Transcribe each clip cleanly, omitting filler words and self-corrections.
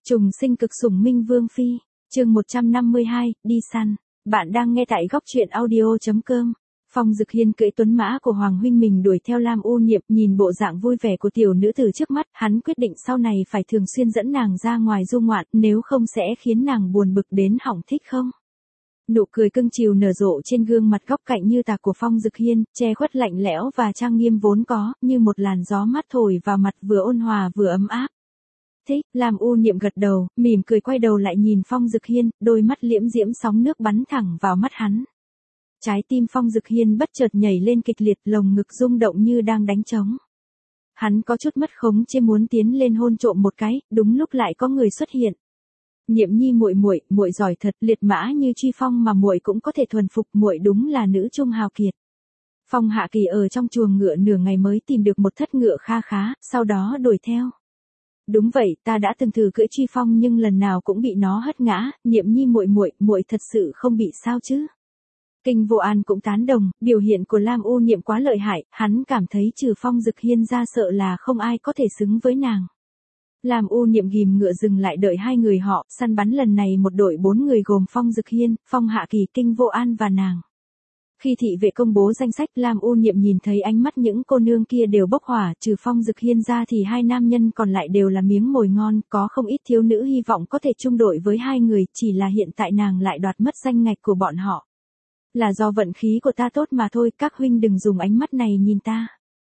Trùng sinh cực sủng Minh Vương Phi, chương 152, đi săn. Bạn đang nghe tại góc truyện audio.com. Phong Dực Hiên cưỡi tuấn mã của Hoàng huynh mình đuổi theo Lam U Niệm, nhìn bộ dạng vui vẻ của tiểu nữ tử trước mắt, hắn quyết định sau này phải thường xuyên dẫn nàng ra ngoài du ngoạn, nếu không sẽ khiến nàng buồn bực đến hỏng thích không. Nụ cười cưng chiều nở rộ trên gương mặt góc cạnh như tạc của Phong Dực Hiên, che khuất lạnh lẽo và trang nghiêm vốn có, như một làn gió mát thổi vào mặt vừa ôn hòa vừa ấm áp. Thích, Lam U Niệm gật đầu, mỉm cười quay đầu lại nhìn Phong Dực Hiên, đôi mắt liễm diễm sóng nước bắn thẳng vào mắt hắn. Trái tim Phong Dực Hiên bất chợt nhảy lên kịch liệt, lồng ngực rung động như đang đánh trống. Hắn có chút mất khống chế muốn tiến lên hôn trộm một cái, đúng lúc lại có người xuất hiện. Niệm Nhi muội muội, muội giỏi thật, liệt mã như Truy Phong mà muội cũng có thể thuần phục, muội đúng là nữ trung hào kiệt. Phong Hạ Kỳ ở trong chuồng ngựa nửa ngày mới tìm được một thất ngựa kha khá, sau đó đuổi theo. Đúng vậy, ta đã từng thử cưỡi Truy Phong nhưng lần nào cũng bị nó hất ngã, Niệm Nhi muội muội, muội thật sự không bị sao chứ? Kinh Vô An cũng tán đồng, biểu hiện của Lam U Niệm quá lợi hại, hắn cảm thấy trừ Phong Dực Hiên ra sợ là không ai có thể xứng với nàng. Lam U Niệm ghim ngựa dừng lại đợi hai người họ, săn bắn lần này một đội 4 người gồm Phong Dực Hiên, Phong Hạ Kỳ, Kinh Vô An và nàng. Khi thị vệ công bố danh sách, Lam U Niệm nhìn thấy ánh mắt những cô nương kia đều bốc hỏa, trừ Phong Dực Hiên ra thì hai nam nhân còn lại đều là miếng mồi ngon, có không ít thiếu nữ hy vọng có thể chung đội với hai người, chỉ là hiện tại nàng lại đoạt mất danh ngạch của bọn họ. Là do vận khí của ta tốt mà thôi, các huynh đừng dùng ánh mắt này nhìn ta.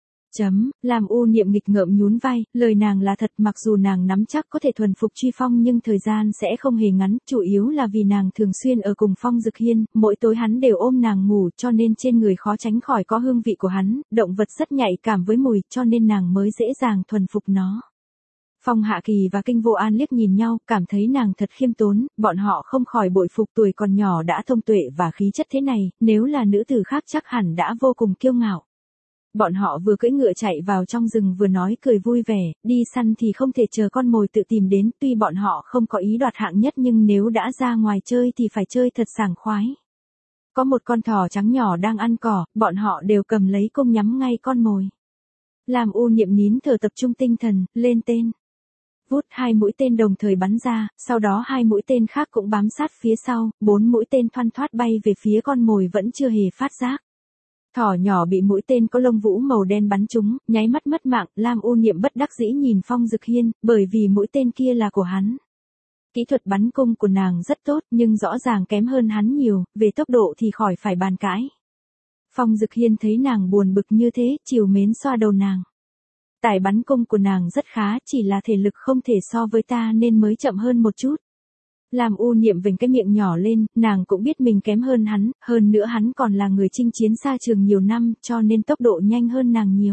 Lam U Niệm nghịch ngợm nhún vai, lời nàng là thật, mặc dù nàng nắm chắc có thể thuần phục Truy Phong nhưng thời gian sẽ không hề ngắn, chủ yếu là vì nàng thường xuyên ở cùng Phong Dực Hiên, mỗi tối hắn đều ôm nàng ngủ cho nên trên người khó tránh khỏi có hương vị của hắn, động vật rất nhạy cảm với mùi cho nên nàng mới dễ dàng thuần phục nó. Phong Hạ Kỳ và Kinh Vô An liếc nhìn nhau, cảm thấy nàng thật khiêm tốn, bọn họ không khỏi bội phục tuổi còn nhỏ đã thông tuệ và khí chất thế này, nếu là nữ tử khác chắc hẳn đã vô cùng kiêu ngạo. Bọn họ vừa cưỡi ngựa chạy vào trong rừng vừa nói cười vui vẻ, đi săn thì không thể chờ con mồi tự tìm đến, tuy bọn họ không có ý đoạt hạng nhất nhưng nếu đã ra ngoài chơi thì phải chơi thật sảng khoái. Có một con thỏ trắng nhỏ đang ăn cỏ, bọn họ đều cầm lấy cung nhắm ngay con mồi. Lam U Niệm nín thở tập trung tinh thần, lên tên. Vút, 2 mũi tên đồng thời bắn ra, sau đó 2 mũi tên khác cũng bám sát phía sau, 4 mũi tên thoăn thoắt bay về phía con mồi vẫn chưa hề phát giác. Thỏ nhỏ bị mũi tên có lông vũ màu đen bắn trúng, nháy mắt mất mạng, Lam U Niệm bất đắc dĩ nhìn Phong Dực Hiên, bởi vì mũi tên kia là của hắn. Kỹ thuật bắn cung của nàng rất tốt nhưng rõ ràng kém hơn hắn nhiều, về tốc độ thì khỏi phải bàn cãi. Phong Dực Hiên thấy nàng buồn bực như thế, trìu mến xoa đầu nàng. Tài bắn cung của nàng rất khá, chỉ là thể lực không thể so với ta nên mới chậm hơn một chút. Lam U Niệm vểnh cái miệng nhỏ lên, nàng cũng biết mình kém hơn nữa hắn còn là người chinh chiến xa trường nhiều năm, cho nên tốc độ nhanh hơn nàng nhiều.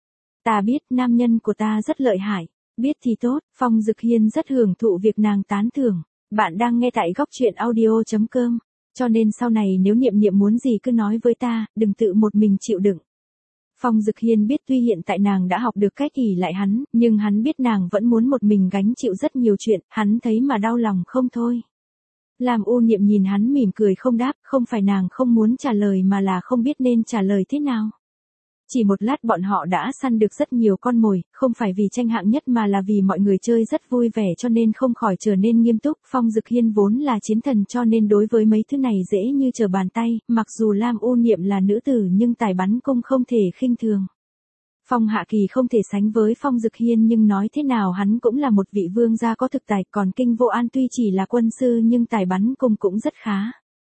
Ta biết, nam nhân của ta rất lợi hại. Biết thì tốt, Phong Dực Hiên rất hưởng thụ việc nàng tán thưởng. Bạn đang nghe tại góc truyện audio.com. Cho nên sau này nếu Niệm Niệm muốn gì cứ nói với ta, đừng tự một mình chịu đựng. Phong Dực Hiên biết tuy hiện tại nàng đã học được cách ỷ lại hắn, nhưng hắn biết nàng vẫn muốn một mình gánh chịu rất nhiều chuyện, hắn thấy mà đau lòng không thôi. Lam U Niệm nhìn hắn mỉm cười không đáp, không phải nàng không muốn trả lời mà là không biết nên trả lời thế nào. Chỉ một lát bọn họ đã săn được rất nhiều con mồi, không phải vì tranh hạng nhất mà là vì mọi người chơi rất vui vẻ cho nên không khỏi trở nên nghiêm túc. Phong Dực Hiên vốn là chiến thần cho nên đối với mấy thứ này dễ như trở bàn tay, mặc dù Lam U Niệm là nữ tử nhưng tài bắn cung không thể khinh thường. Phong Hạ Kỳ không thể sánh với Phong Dực Hiên nhưng nói thế nào hắn cũng là một vị vương gia có thực tài, còn Kinh Vô An tuy chỉ là quân sư nhưng tài bắn cung cũng rất khá.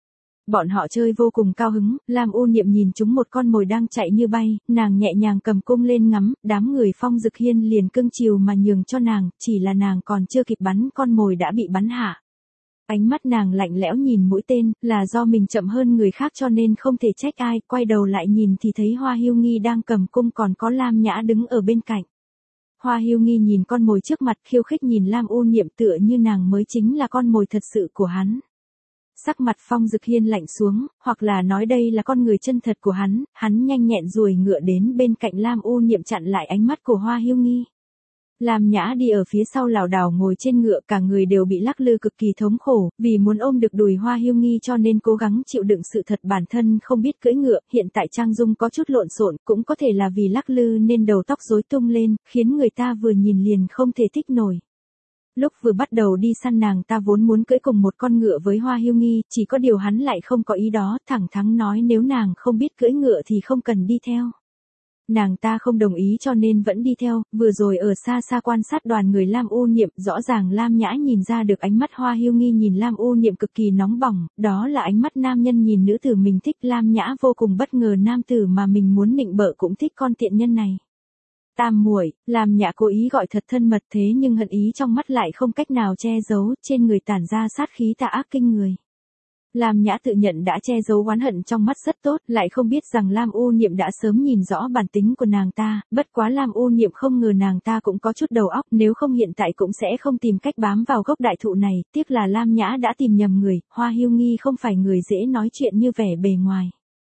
Bọn họ chơi vô cùng cao hứng, Lam U Niệm nhìn chúng một con mồi đang chạy như bay, nàng nhẹ nhàng cầm cung lên ngắm, đám người Phong Dực Hiên liền cưng chiều mà nhường cho nàng, chỉ là nàng còn chưa kịp bắn con mồi đã bị bắn hạ. Ánh mắt nàng lạnh lẽo nhìn mũi tên, là do mình chậm hơn người khác cho nên không thể trách ai, quay đầu lại nhìn thì thấy Hoa Hiêu Nghi đang cầm cung còn có Lam Nhã đứng ở bên cạnh. Hoa Hiêu Nghi nhìn con mồi trước mặt khiêu khích nhìn Lam U Niệm tựa như nàng mới chính là con mồi thật sự của hắn. Sắc mặt Phong Dực Hiên lạnh xuống, hoặc là nói đây là con người chân thật của hắn nhanh nhẹn ruồi ngựa đến bên cạnh Lam U Niệm chặn lại ánh mắt của Hoa Hiêu Nghi. Lam Nhã đi ở phía sau lảo đảo ngồi trên ngựa, cả người đều bị lắc lư cực kỳ thống khổ, vì muốn ôm được đùi Hoa Hiêu Nghi cho nên cố gắng chịu đựng sự thật bản thân không biết cưỡi ngựa, hiện tại trang dung có chút lộn xộn, cũng có thể là vì lắc lư nên đầu tóc rối tung lên, khiến người ta vừa nhìn liền không thể thích nổi. Lúc vừa bắt đầu đi săn nàng ta vốn muốn cưỡi cùng một con ngựa với Hoa Hiêu Nghi, chỉ có điều hắn lại không có ý đó, thẳng thắn nói nếu nàng không biết cưỡi ngựa thì không cần đi theo. Nàng ta không đồng ý cho nên vẫn đi theo, vừa rồi ở xa xa quan sát đoàn người Lam U Niệm, rõ ràng Lam Nhã nhìn ra được ánh mắt Hoa Hiêu Nghi nhìn Lam U Niệm cực kỳ nóng bỏng, đó là ánh mắt nam nhân nhìn nữ tử mình thích. Lam Nhã vô cùng bất ngờ nam tử mà mình muốn nịnh bợ cũng thích con tiện nhân này. Tam muội, Lam Nhã cố ý gọi thật thân mật thế nhưng hận ý trong mắt lại không cách nào che giấu, trên người tản ra sát khí tà ác kinh người. Lam Nhã tự nhận đã che giấu oán hận trong mắt rất tốt, lại không biết rằng Lam U Niệm đã sớm nhìn rõ bản tính của nàng ta, bất quá Lam U Niệm không ngờ nàng ta cũng có chút đầu óc, nếu không hiện tại cũng sẽ không tìm cách bám vào gốc đại thụ này, tiếc là Lam Nhã đã tìm nhầm người, Hoa Hiêu Nghi không phải người dễ nói chuyện như vẻ bề ngoài.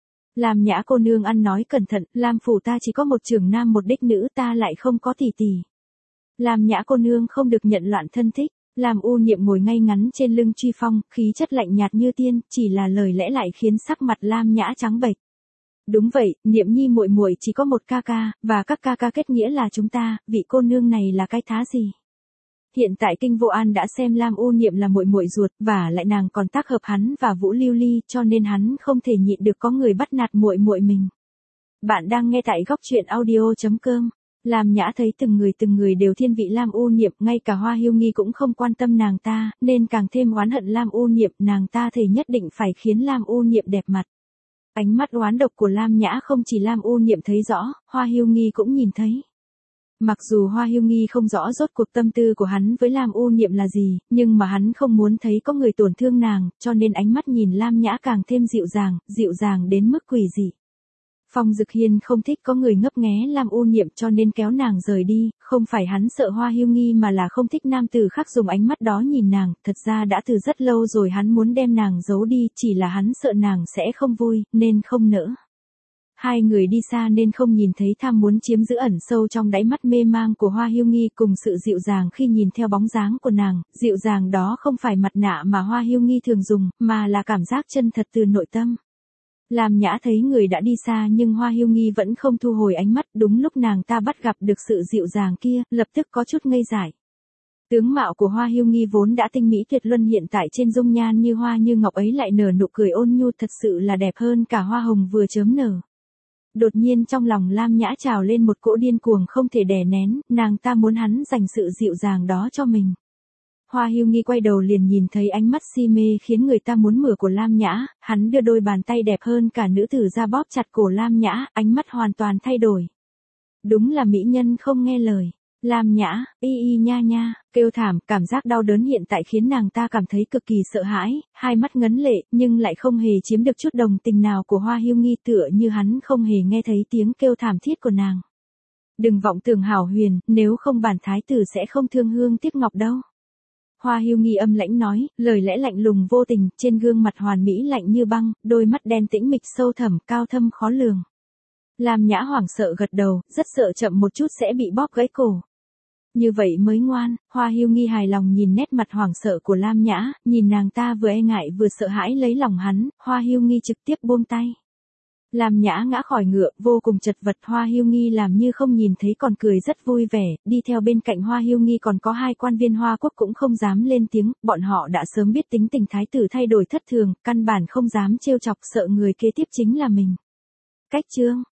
Lam Nhã cô nương ăn nói cẩn thận, Lam phủ ta chỉ có một trưởng nam một đích nữ, ta lại không có tỷ tỷ. Lam Nhã cô nương không được nhận loạn thân thích. Lam U Niệm ngồi ngay ngắn trên lưng Truy Phong, khí chất lạnh nhạt như tiên, chỉ là lời lẽ lại khiến sắc mặt Lam Nhã trắng bệch. Đúng vậy, Niệm Nhi muội muội chỉ có một ca ca, và các ca ca kết nghĩa là chúng ta, vị cô nương này là cái thá gì? Hiện tại Kinh Vô An đã xem Lam U Niệm là muội muội ruột, và lại nàng còn tác hợp hắn và Vũ Lưu Ly, cho nên hắn không thể nhịn được có người bắt nạt muội muội mình. Bạn đang nghe tại góc truyện audio.com. Lam Nhã thấy từng người đều thiên vị Lam U Niệm, ngay cả Hoa Hiêu Nghi cũng không quan tâm nàng ta, nên càng thêm oán hận Lam U Niệm, nàng ta thề nhất định phải khiến Lam U Niệm đẹp mặt. Ánh mắt oán độc của Lam Nhã không chỉ Lam U Niệm thấy rõ, Hoa Hiêu Nghi cũng nhìn thấy. Mặc dù Hoa Hiêu Nghi không rõ rốt cuộc tâm tư của hắn với Lam U Niệm là gì, nhưng mà hắn không muốn thấy có người tổn thương nàng, cho nên ánh mắt nhìn Lam Nhã càng thêm dịu dàng đến mức quỷ dị. Phong Dực Hiên không thích có người ngấp nghé Lam U Niệm cho nên kéo nàng rời đi, không phải hắn sợ Hoa Hiêu Nghi mà là không thích nam tử khác dùng ánh mắt đó nhìn nàng, thật ra đã từ rất lâu rồi hắn muốn đem nàng giấu đi, chỉ là hắn sợ nàng sẽ không vui, nên không nỡ. Hai người đi xa nên không nhìn thấy tham muốn chiếm giữ ẩn sâu trong đáy mắt mê mang của Hoa Hiêu Nghi cùng sự dịu dàng khi nhìn theo bóng dáng của nàng, dịu dàng đó không phải mặt nạ mà Hoa Hiêu Nghi thường dùng, mà là cảm giác chân thật từ nội tâm. Lam Nhã thấy người đã đi xa nhưng Hoa Hiêu Nghi vẫn không thu hồi ánh mắt, đúng lúc nàng ta bắt gặp được sự dịu dàng kia, lập tức có chút ngây dại. Tướng mạo của Hoa Hiêu Nghi vốn đã tinh mỹ tuyệt luân, hiện tại trên dung nhan như hoa như ngọc ấy lại nở nụ cười ôn nhu, thật sự là đẹp hơn cả hoa hồng vừa chớm nở. Đột nhiên trong lòng Lam Nhã trào lên một cỗ điên cuồng không thể đè nén, nàng ta muốn hắn dành sự dịu dàng đó cho mình. Hoa Hiêu Nghi quay đầu liền nhìn thấy ánh mắt si mê khiến người ta muốn mửa của Lam Nhã, hắn đưa đôi bàn tay đẹp hơn cả nữ tử ra bóp chặt cổ Lam Nhã, ánh mắt hoàn toàn thay đổi. Đúng là mỹ nhân không nghe lời. Lam Nhã, y nha nha, kêu thảm, cảm giác đau đớn hiện tại khiến nàng ta cảm thấy cực kỳ sợ hãi, hai mắt ngấn lệ, nhưng lại không hề chiếm được chút đồng tình nào của Hoa Hiêu Nghi, tựa như hắn không hề nghe thấy tiếng kêu thảm thiết của nàng. Đừng vọng tưởng hảo huyền, nếu không bản thái tử sẽ không thương hương tiếc ngọc đâu. Hoa Hiêu Nghi âm lãnh nói, lời lẽ lạnh lùng vô tình, trên gương mặt hoàn mỹ lạnh như băng, đôi mắt đen tĩnh mịch sâu thẳm, cao thâm khó lường. Lam Nhã hoảng sợ gật đầu, rất sợ chậm một chút sẽ bị bóp gãy cổ. Như vậy mới ngoan. Hoa Hiêu Nghi hài lòng nhìn nét mặt hoảng sợ của Lam Nhã, nhìn nàng ta vừa e ngại vừa sợ hãi lấy lòng hắn, Hoa Hiêu Nghi trực tiếp buông tay. Lam Nhã ngã khỏi ngựa, vô cùng chật vật, Hoa Hiêu Nghi làm như không nhìn thấy còn cười rất vui vẻ, đi theo bên cạnh Hoa Hiêu Nghi còn có hai quan viên Hoa Quốc cũng không dám lên tiếng, bọn họ đã sớm biết tính tình thái tử thay đổi thất thường, căn bản không dám trêu chọc, sợ người kế tiếp chính là mình. Cách chương